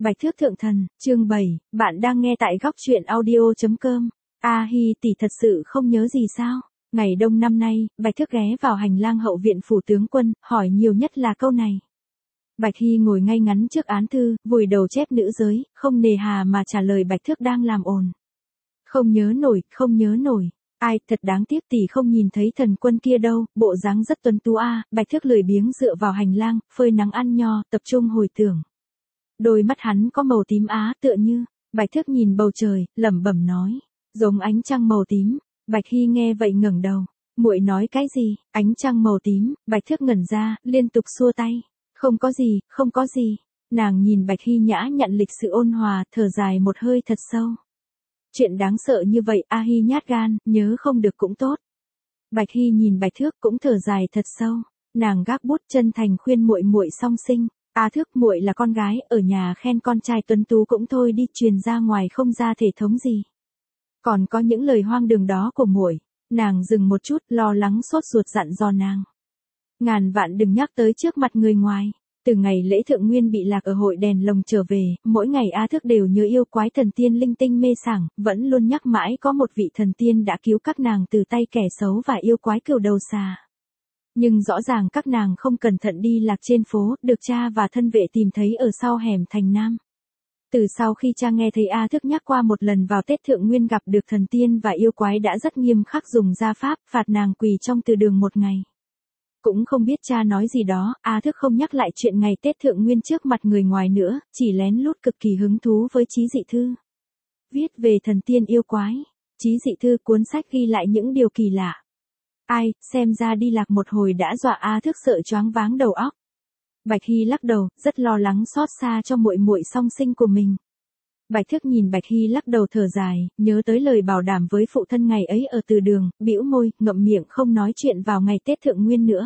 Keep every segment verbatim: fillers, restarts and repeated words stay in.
Bạch Thước Thượng Thần, chương bảy, bạn đang nghe tại góc truyện audio.com. A Hi tỷ thật sự không nhớ gì sao? Ngày đông năm nay, Bạch Thước ghé vào hành lang hậu viện phủ tướng quân, hỏi nhiều nhất là câu này. Bạch Hi ngồi ngay ngắn trước án thư, vùi đầu chép nữ giới, không nề hà mà trả lời Bạch Thước đang làm ồn. Không nhớ nổi, không nhớ nổi. Ai, thật đáng tiếc tỷ không nhìn thấy thần quân kia đâu, bộ dáng rất tuấn tú a. Bạch Thước lười biếng dựa vào hành lang, phơi nắng ăn nho, tập trung hồi tưởng. Đôi mắt hắn có màu tím á, tựa như, Bạch Thước nhìn bầu trời, lẩm bẩm nói, giống ánh trăng màu tím. Bạch Hi nghe vậy ngẩng đầu, muội nói cái gì? Ánh trăng màu tím? Bạch Thước ngẩn ra, liên tục xua tay, không có gì, không có gì. Nàng nhìn Bạch Hi nhã nhặn lịch sự ôn hòa, thở dài một hơi thật sâu. Chuyện đáng sợ như vậy, A Hi nhát gan, nhớ không được cũng tốt. Bạch Hi nhìn Bạch Thước cũng thở dài thật sâu, nàng gác bút chân thành khuyên muội muội song sinh. A Thước, muội là con gái, ở nhà khen con trai tuấn tú cũng thôi đi, truyền ra ngoài không ra thể thống gì. Còn có những lời hoang đường đó của muội. Nàng dừng một chút, lo lắng sốt ruột dặn dò nàng. Ngàn vạn đừng nhắc tới trước mặt người ngoài. Từ ngày lễ thượng nguyên bị lạc ở hội đèn lồng trở về, mỗi ngày A Thước đều nhớ yêu quái thần tiên linh tinh mê sảng, vẫn luôn nhắc mãi có một vị thần tiên đã cứu các nàng từ tay kẻ xấu và yêu quái cừu đầu xà. Nhưng rõ ràng các nàng không cẩn thận đi lạc trên phố, được cha và thân vệ tìm thấy ở sau hẻm thành Nam. Từ sau khi cha nghe thấy A Thước nhắc qua một lần vào Tết Thượng Nguyên gặp được thần tiên và yêu quái đã rất nghiêm khắc dùng gia pháp, phạt nàng quỳ trong từ đường một ngày. Cũng không biết cha nói gì đó, A Thước không nhắc lại chuyện ngày Tết Thượng Nguyên trước mặt người ngoài nữa, chỉ lén lút cực kỳ hứng thú với chí dị thư. Viết về thần tiên yêu quái. Chí dị thư cuốn sách ghi lại những điều kỳ lạ. Ai, xem ra đi lạc một hồi đã dọa A Thước sợ choáng váng đầu óc. Bạch Hi lắc đầu, rất lo lắng xót xa cho muội muội song sinh của mình. Bạch Thước nhìn Bạch Hi lắc đầu thở dài, nhớ tới lời bảo đảm với phụ thân ngày ấy ở từ đường, bĩu môi, ngậm miệng không nói chuyện vào ngày Tết Thượng Nguyên nữa.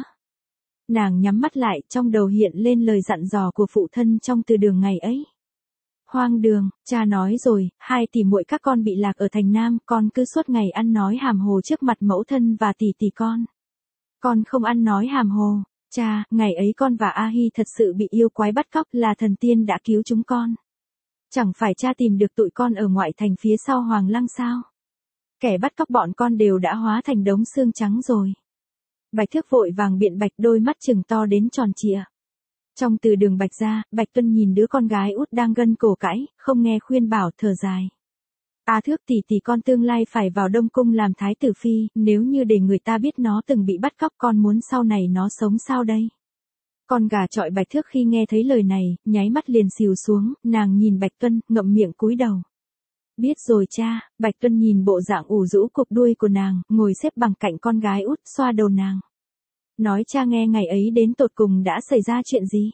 Nàng nhắm mắt lại, trong đầu hiện lên lời dặn dò của phụ thân trong từ đường ngày ấy. Hoang đường, cha nói rồi, hai tỷ muội các con bị lạc ở thành Nam, con cứ suốt ngày ăn nói hàm hồ trước mặt mẫu thân và tỷ tỷ con. Con không ăn nói hàm hồ, cha, ngày ấy con và A Hi thật sự bị yêu quái bắt cóc, là thần tiên đã cứu chúng con. Chẳng phải cha tìm được tụi con ở ngoại thành phía sau Hoàng Lăng sao? Kẻ bắt cóc bọn con đều đã hóa thành đống xương trắng rồi. Bạch Thước vội vàng biện bạch, đôi mắt trừng to đến tròn trịa. Trong từ đường Bạch ra, Bạch Tuân nhìn đứa con gái út đang gân cổ cãi, không nghe khuyên bảo, thở dài. A Thước tỷ tỷ con tương lai phải vào Đông Cung làm thái tử phi, nếu như để người ta biết nó từng bị bắt cóc, con muốn sau này nó sống sao đây? Con gà chọi Bạch Thước khi nghe thấy lời này, nháy mắt liền xìu xuống, nàng nhìn Bạch Tuân, ngậm miệng cúi đầu. Biết rồi cha. Bạch Tuân nhìn bộ dạng ủ rũ cụp đuôi của nàng, ngồi xếp bằng cạnh con gái út, xoa đầu nàng. Nói cha nghe ngày ấy đến tột cùng đã xảy ra chuyện gì?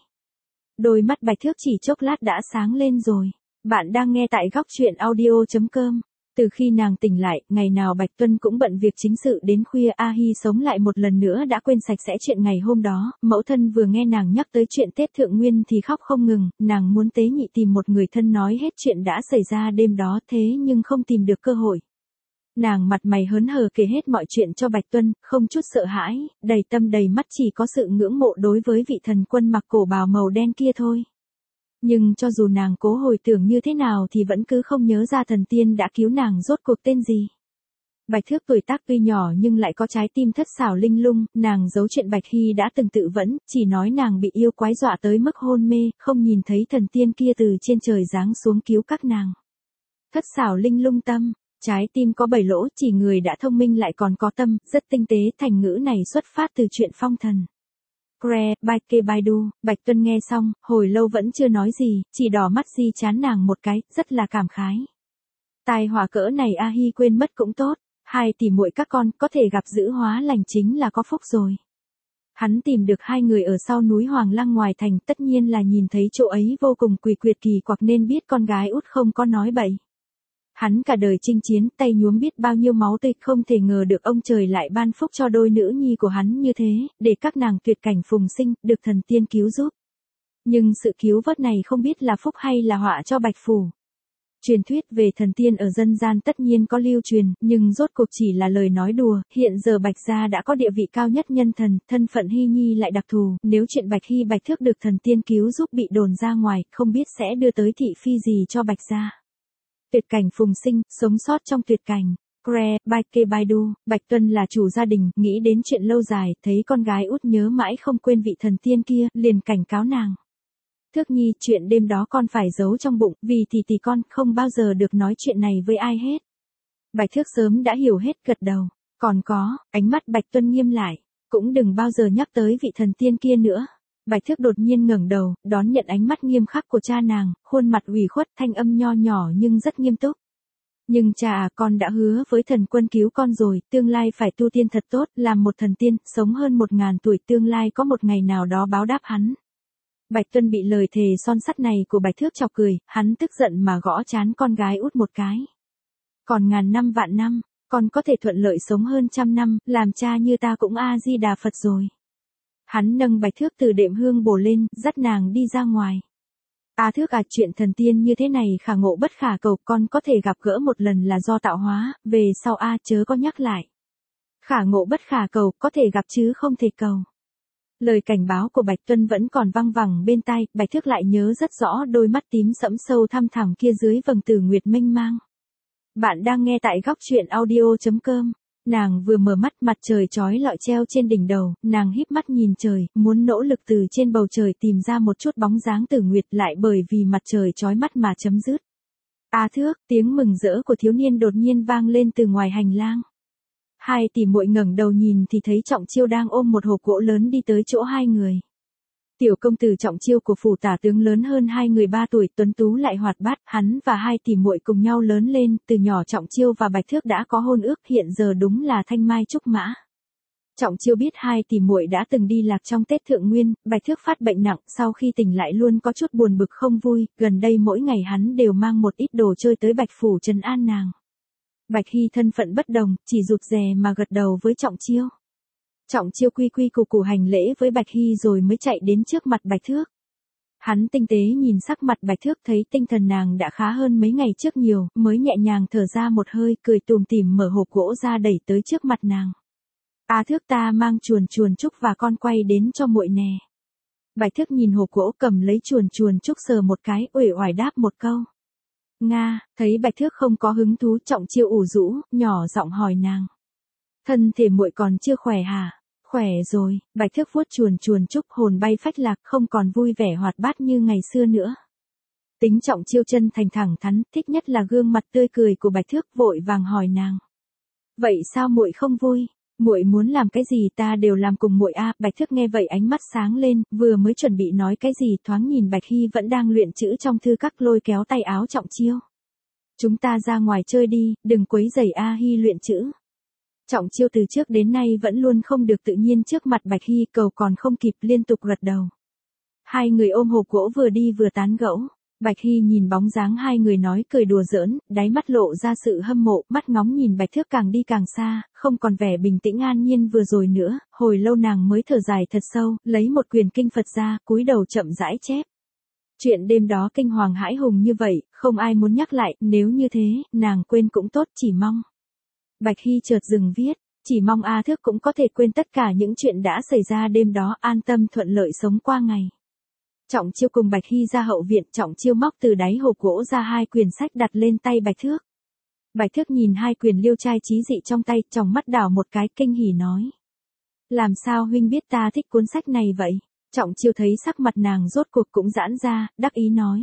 Đôi mắt Bạch Thước chỉ chốc lát đã sáng lên rồi. Bạn đang nghe tại góc truyện audio.com. Từ khi nàng tỉnh lại, ngày nào Bạch Tuân cũng bận việc chính sự đến khuya. A Hi sống lại một lần nữa đã quên sạch sẽ chuyện ngày hôm đó. Mẫu thân vừa nghe nàng nhắc tới chuyện Tết Thượng Nguyên thì khóc không ngừng. Nàng muốn tế nhị tìm một người thân nói hết chuyện đã xảy ra đêm đó, thế nhưng không tìm được cơ hội. Nàng mặt mày hớn hở kể hết mọi chuyện cho Bạch Tuân, không chút sợ hãi, đầy tâm đầy mắt chỉ có sự ngưỡng mộ đối với vị thần quân mặc cổ bào màu đen kia thôi. Nhưng cho dù nàng cố hồi tưởng như thế nào thì vẫn cứ không nhớ ra thần tiên đã cứu nàng rốt cuộc tên gì. Bạch Thước tuổi tác tuy nhỏ nhưng lại có trái tim thất xảo linh lung, nàng giấu chuyện Bạch Hi đã từng tự vẫn, chỉ nói nàng bị yêu quái dọa tới mức hôn mê, không nhìn thấy thần tiên kia từ trên trời giáng xuống cứu các nàng. Thất xảo linh lung tâm, trái tim có bảy lỗ, chỉ người đã thông minh lại còn có tâm, rất tinh tế. Thành ngữ này xuất phát từ chuyện phong thần. Kre, Baike Baidu. Bạch Tuân nghe xong, hồi lâu vẫn chưa nói gì, chỉ đỏ mắt di chán nàng một cái, rất là cảm khái. Tai họa cỡ này A Hi quên mất cũng tốt, hai tỷ muội các con có thể gặp giữ hóa lành chính là có phúc rồi. Hắn tìm được hai người ở sau núi Hoàng Lăng ngoài thành, tất nhiên là nhìn thấy chỗ ấy vô cùng quỷ quyệt kỳ quặc nên biết con gái út không có nói bậy. Hắn cả đời chinh chiến, tay nhuốm biết bao nhiêu máu tươi, không thể ngờ được ông trời lại ban phúc cho đôi nữ nhi của hắn như thế, để các nàng tuyệt cảnh phùng sinh, được thần tiên cứu giúp. Nhưng sự cứu vớt này không biết là phúc hay là họa cho Bạch Phủ. Truyền thuyết về thần tiên ở dân gian tất nhiên có lưu truyền, nhưng rốt cuộc chỉ là lời nói đùa, hiện giờ Bạch gia đã có địa vị cao nhất nhân thần, thân phận Hy Nhi lại đặc thù, nếu chuyện Bạch Hy Bạch Thước được thần tiên cứu giúp bị đồn ra ngoài, không biết sẽ đưa tới thị phi gì cho Bạch gia. Tuyệt cảnh phùng sinh, sống sót trong tuyệt cảnh. Cre, Bai Kê Bai Du, Bạch Tuân là chủ gia đình, nghĩ đến chuyện lâu dài, thấy con gái út nhớ mãi không quên vị thần tiên kia, liền cảnh cáo nàng. Thước Nhi, chuyện đêm đó con phải giấu trong bụng, vì thì thì con không bao giờ được nói chuyện này với ai hết. Bạch Thước sớm đã hiểu hết, gật đầu. Còn có, ánh mắt Bạch Tuân nghiêm lại, cũng đừng bao giờ nhắc tới vị thần tiên kia nữa. Bạch Thước đột nhiên ngẩng đầu, đón nhận ánh mắt nghiêm khắc của cha nàng, khuôn mặt ủy khuất, thanh âm nho nhỏ nhưng rất nghiêm túc. Nhưng cha à, con đã hứa với thần quân cứu con rồi, tương lai phải tu tiên thật tốt, làm một thần tiên, sống hơn một ngàn tuổi, tương lai có một ngày nào đó báo đáp hắn. Bạch Tuân bị lời thề son sắt này của Bạch Thước chọc cười, hắn tức giận mà gõ trán con gái út một cái. Còn ngàn năm vạn năm, con có thể thuận lợi sống hơn trăm năm, làm cha như ta cũng A-di-đà Phật rồi. Hắn nâng Bạch Thước từ đệm hương bổ lên, dắt nàng đi ra ngoài. A Thước à, chuyện thần tiên như thế này khả ngộ bất khả cầu, con có thể gặp gỡ một lần là do tạo hóa, về sau A chớ có nhắc lại. Khả ngộ bất khả cầu, có thể gặp chứ không thể cầu. Lời cảnh báo của Bạch Tuân vẫn còn văng vẳng bên tai, Bạch Thước lại nhớ rất rõ đôi mắt tím sẫm sâu thăm thẳm kia dưới vầng tử nguyệt mênh mang. Bạn đang nghe tại góc truyện audio chấm com. Nàng vừa mở mắt, mặt trời chói lọi treo trên đỉnh đầu, nàng híp mắt nhìn trời, muốn nỗ lực từ trên bầu trời tìm ra một chút bóng dáng tử nguyệt, lại bởi vì mặt trời chói mắt mà chấm dứt. A Thước, tiếng mừng rỡ của thiếu niên đột nhiên vang lên từ ngoài hành lang. Hai tỷ muội ngẩng đầu nhìn thì thấy Trọng Chiêu đang ôm một hộp gỗ lớn đi tới chỗ hai người. Tiểu công tử Trọng Chiêu của phủ tả tướng lớn hơn hai người ba tuổi, tuấn tú lại hoạt bát, hắn và hai tỷ muội cùng nhau lớn lên, từ nhỏ Trọng Chiêu và Bạch Thước đã có hôn ước, hiện giờ đúng là thanh mai trúc mã. Trọng Chiêu biết hai tỷ muội đã từng đi lạc trong Tết Thượng Nguyên, Bạch Thước phát bệnh nặng, sau khi tỉnh lại luôn có chút buồn bực không vui, gần đây mỗi ngày hắn đều mang một ít đồ chơi tới Bạch phủ trấn an nàng. Bạch Hy thân phận bất đồng, chỉ rụt rè mà gật đầu với Trọng Chiêu. Trọng Chiêu quy quy củ củ hành lễ với Bạch Hy rồi mới chạy đến trước mặt Bạch Thước. Hắn tinh tế nhìn sắc mặt Bạch Thước, thấy tinh thần nàng đã khá hơn mấy ngày trước nhiều, mới nhẹ nhàng thở ra một hơi, cười tùm tìm mở hộp gỗ ra đẩy tới trước mặt nàng. A Thước, ta mang chuồn chuồn trúc và con quay đến cho muội nè. Bạch Thước nhìn hộp gỗ, cầm lấy chuồn chuồn trúc sờ một cái, uể oải đáp một câu. Nga, thấy Bạch Thước không có hứng thú, Trọng Chiêu ủ rũ, nhỏ giọng hỏi nàng. Thân thể muội còn chưa khỏe hả? Khỏe rồi, Bạch Thước vuốt chuồn chuồn trúc, hồn bay phách lạc, không còn vui vẻ hoạt bát như ngày xưa nữa. Tính Trọng Chiêu chân thành thẳng thắn, thích nhất là gương mặt tươi cười của Bạch Thước, vội vàng hỏi nàng. Vậy sao muội không vui? Muội muốn làm cái gì ta đều làm cùng muội a. Bạch Thước nghe vậy ánh mắt sáng lên, vừa mới chuẩn bị nói cái gì, thoáng nhìn Bạch Hy vẫn đang luyện chữ trong thư các, lôi kéo tay áo Trọng Chiêu. Chúng ta ra ngoài chơi đi, đừng quấy rầy A Hy luyện chữ. Trọng Chiêu từ trước đến nay vẫn luôn không được tự nhiên trước mặt Bạch Hy, cầu còn không kịp, liên tục gật đầu. Hai người ôm hộp gỗ vừa đi vừa tán gẫu. Bạch Hy nhìn bóng dáng hai người nói cười đùa giỡn, đáy mắt lộ ra sự hâm mộ, mắt ngóng nhìn Bạch Thước càng đi càng xa, không còn vẻ bình tĩnh an nhiên vừa rồi nữa, hồi lâu nàng mới thở dài thật sâu, lấy một quyển kinh Phật ra, cúi đầu chậm rãi chép. Chuyện đêm đó kinh hoàng hãi hùng như vậy, không ai muốn nhắc lại, nếu như thế, nàng quên cũng tốt, chỉ mong. Bạch Hy chợt dừng viết, chỉ mong A Thước cũng có thể quên tất cả những chuyện đã xảy ra đêm đó, an tâm thuận lợi sống qua ngày. Trọng Chiêu cùng Bạch Hy ra hậu viện, Trọng Chiêu móc từ đáy hộp gỗ ra hai quyển sách đặt lên tay Bạch Thước. Bạch Thước nhìn hai quyển liêu trai trí dị trong tay, trong mắt đảo một cái, kinh hỉ nói. Làm sao huynh biết ta thích cuốn sách này vậy? Trọng Chiêu thấy sắc mặt nàng rốt cuộc cũng giãn ra, đắc ý nói.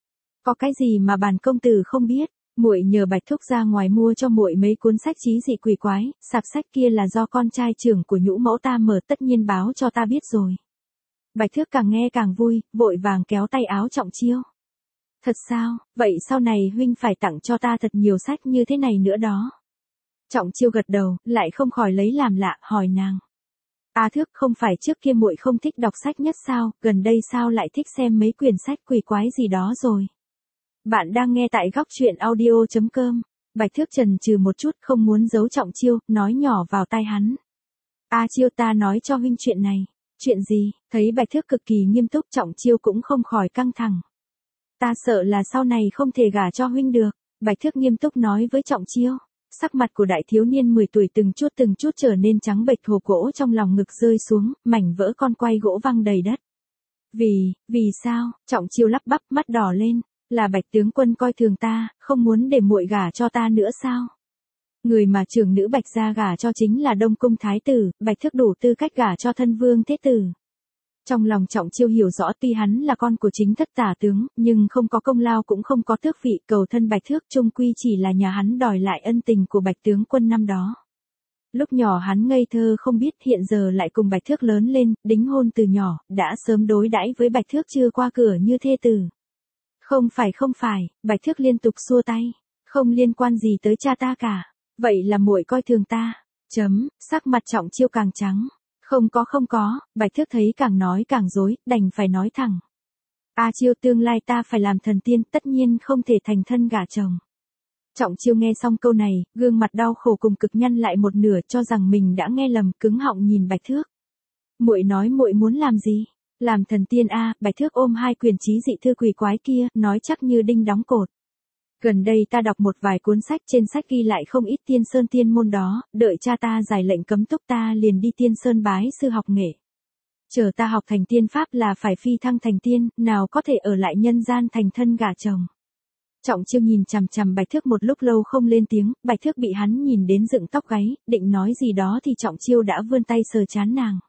Có cái gì mà bản công tử không biết? Muội nhờ Bạch Thúc ra ngoài mua cho muội mấy cuốn sách trí dị quỷ quái, sạp sách kia là do con trai trưởng của nhũ mẫu ta mở, tất nhiên báo cho ta biết rồi. Bạch Thước càng nghe càng vui, vội vàng kéo tay áo Trọng Chiêu. Thật sao, vậy sau này huynh phải tặng cho ta thật nhiều sách như thế này nữa đó. Trọng Chiêu gật đầu, lại không khỏi lấy làm lạ, hỏi nàng. A Thước, không phải trước kia muội không thích đọc sách nhất sao, gần đây sao lại thích xem mấy quyển sách quỷ quái gì đó rồi. Bạn đang nghe tại góc truyện audio chấm com. Bạch Thước chần chừ một chút, không muốn giấu Trọng Chiêu, nói nhỏ vào tai hắn. A Chiêu, ta nói cho huynh chuyện này. Chuyện gì? Thấy Bạch Thước cực kỳ nghiêm túc, Trọng Chiêu cũng không khỏi căng thẳng. Ta sợ là sau này không thể gả cho huynh được. Bạch Thước nghiêm túc nói với Trọng Chiêu. Sắc mặt của đại thiếu niên mười tuổi từng chút từng chút trở nên trắng bệch, hộp gỗ trong lòng ngực rơi xuống, mảnh vỡ con quay gỗ văng đầy đất. Vì, vì sao? Trọng Chiêu lắp bắp, mắt đỏ lên. Là Bạch tướng quân coi thường ta, không muốn để muội gả cho ta nữa sao? Người mà trưởng nữ Bạch gia gả cho chính là Đông Cung Thái tử, Bạch Thước đủ tư cách gả cho thân vương thế tử. Trong lòng Trọng Chiêu hiểu rõ tuy hắn là con của chính thất tả tướng, nhưng không có công lao cũng không có tước vị, cầu thân Bạch Thước chung quy chỉ là nhà hắn đòi lại ân tình của Bạch tướng quân năm đó. Lúc nhỏ hắn ngây thơ không biết, hiện giờ lại cùng Bạch Thước lớn lên, đính hôn từ nhỏ, đã sớm đối đãi với Bạch Thước chưa qua cửa như thê tử. Không phải không phải, Bạch Thước liên tục xua tay, không liên quan gì tới cha ta cả, vậy là muội coi thường ta. Chấm, sắc mặt Trọng Chiêu càng trắng. Không có không có, Bạch Thước thấy càng nói càng dối, đành phải nói thẳng. A Chiêu, tương lai ta phải làm thần tiên, tất nhiên không thể thành thân gả chồng. Trọng Chiêu nghe xong câu này, gương mặt đau khổ cùng cực nhăn lại một nửa, cho rằng mình đã nghe lầm, cứng họng nhìn Bạch Thước. Muội nói muội muốn làm gì? Làm thần tiên a? À, Bạch Thước ôm hai quyển trí dị thư quỷ quái kia, nói chắc như đinh đóng cột. Gần đây ta đọc một vài cuốn sách, trên sách ghi lại không ít tiên sơn tiên môn đó, đợi cha ta giải lệnh cấm túc ta liền đi tiên sơn bái sư học nghệ. Chờ ta học thành tiên pháp là phải phi thăng thành tiên, nào có thể ở lại nhân gian thành thân gả chồng. Trọng Chiêu nhìn chằm chằm Bạch Thước một lúc lâu không lên tiếng, Bạch Thước bị hắn nhìn đến dựng tóc gáy, định nói gì đó thì Trọng Chiêu đã vươn tay sờ trán nàng.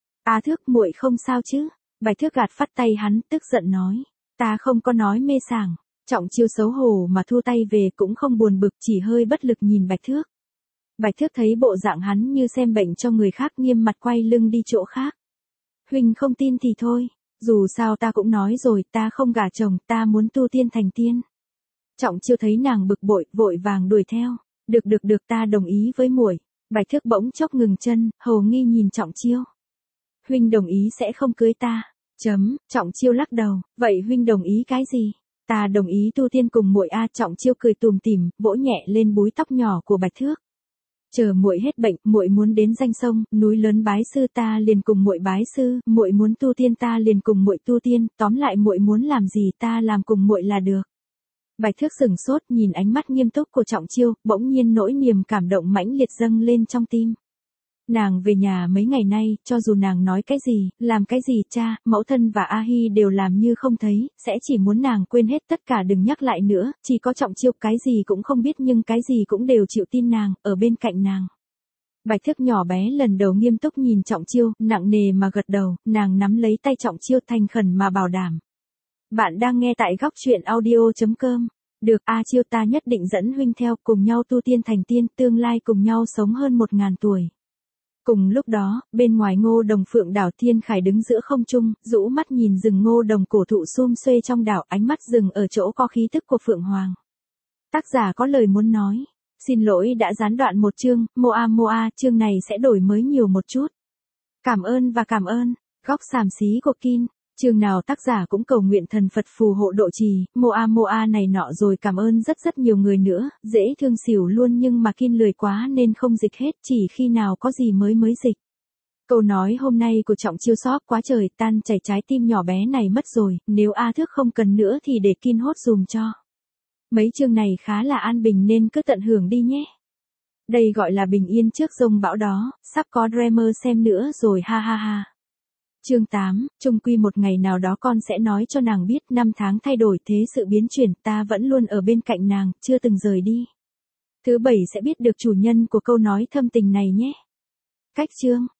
A Thước, muội không sao chứ? Bạch Thước gạt phắt tay hắn, tức giận nói, ta không có nói mê sảng. Trọng Chiêu xấu hổ mà thu tay về, cũng không buồn bực, chỉ hơi bất lực nhìn Bạch Thước. Bạch Thước thấy bộ dạng hắn như xem bệnh cho người khác, nghiêm mặt quay lưng đi chỗ khác. Huynh không tin thì thôi, dù sao ta cũng nói rồi, ta không gả chồng, ta muốn tu tiên thành tiên. Trọng Chiêu thấy nàng bực bội, vội vàng đuổi theo. Được được được, ta đồng ý với muội. Bạch Thước bỗng chốc ngừng chân, hầu nghi nhìn Trọng Chiêu. Huynh đồng ý sẽ không cưới ta. Chấm, Trọng Chiêu lắc đầu, vậy huynh đồng ý cái gì? Ta đồng ý tu tiên cùng muội a. Trọng Chiêu cười tùm tìm, vỗ nhẹ lên búi tóc nhỏ của Bạch Thước. Chờ muội hết bệnh, muội muốn đến danh sông, núi lớn bái sư, ta liền cùng muội bái sư, muội muốn tu tiên ta liền cùng muội tu tiên, tóm lại muội muốn làm gì ta làm cùng muội là được. Bạch Thước sửng sốt nhìn ánh mắt nghiêm túc của Trọng Chiêu, bỗng nhiên nỗi niềm cảm động mãnh liệt dâng lên trong tim. Nàng về nhà mấy ngày nay, cho dù nàng nói cái gì, làm cái gì, cha, mẫu thân và A Hi đều làm như không thấy, sẽ chỉ muốn nàng quên hết tất cả, đừng nhắc lại nữa, chỉ có Trọng Chiêu cái gì cũng không biết nhưng cái gì cũng đều chịu tin nàng, ở bên cạnh nàng. Bạch Thước nhỏ bé lần đầu nghiêm túc nhìn Trọng Chiêu, nặng nề mà gật đầu, nàng nắm lấy tay Trọng Chiêu thành khẩn mà bảo đảm. Bạn đang nghe tại góc truyện audio chấm com. Được, A Chiêu, ta nhất định dẫn huynh theo, cùng nhau tu tiên thành tiên, tương lai cùng nhau sống hơn một ngàn tuổi. Cùng lúc đó, bên ngoài Ngô Đồng Phượng đảo, Thiên Khải đứng giữa không trung, rũ mắt nhìn rừng Ngô Đồng cổ thụ sum xuê trong đảo, ánh mắt dừng ở chỗ có khí tức của Phượng Hoàng. Tác giả có lời muốn nói. Xin lỗi đã gián đoạn một chương, Moa Moa, chương này sẽ đổi mới nhiều một chút. Cảm ơn và cảm ơn. Góc xàm xí của Kin. Chương nào tác giả cũng cầu nguyện thần Phật phù hộ độ trì, Moa Moa này nọ rồi cảm ơn rất rất nhiều người nữa, dễ thương xỉu luôn nhưng mà Kin lười quá nên không dịch hết, chỉ khi nào có gì mới mới dịch. Câu nói hôm nay của Trọng Chiêu xóp quá trời, tan chảy trái tim nhỏ bé này mất rồi, nếu A Thước không cần nữa thì để Kin hốt dùm cho. Mấy chương này khá là an bình nên cứ tận hưởng đi nhé. Đây gọi là bình yên trước dông bão đó, sắp có dreamer xem nữa rồi ha ha ha. Chương tám, chung quy một ngày nào đó con sẽ nói cho nàng biết, năm tháng thay đổi, thế sự biến chuyển, ta vẫn luôn ở bên cạnh nàng, chưa từng rời đi. Thứ bảy sẽ biết được chủ nhân của câu nói thâm tình này nhé. Cách chương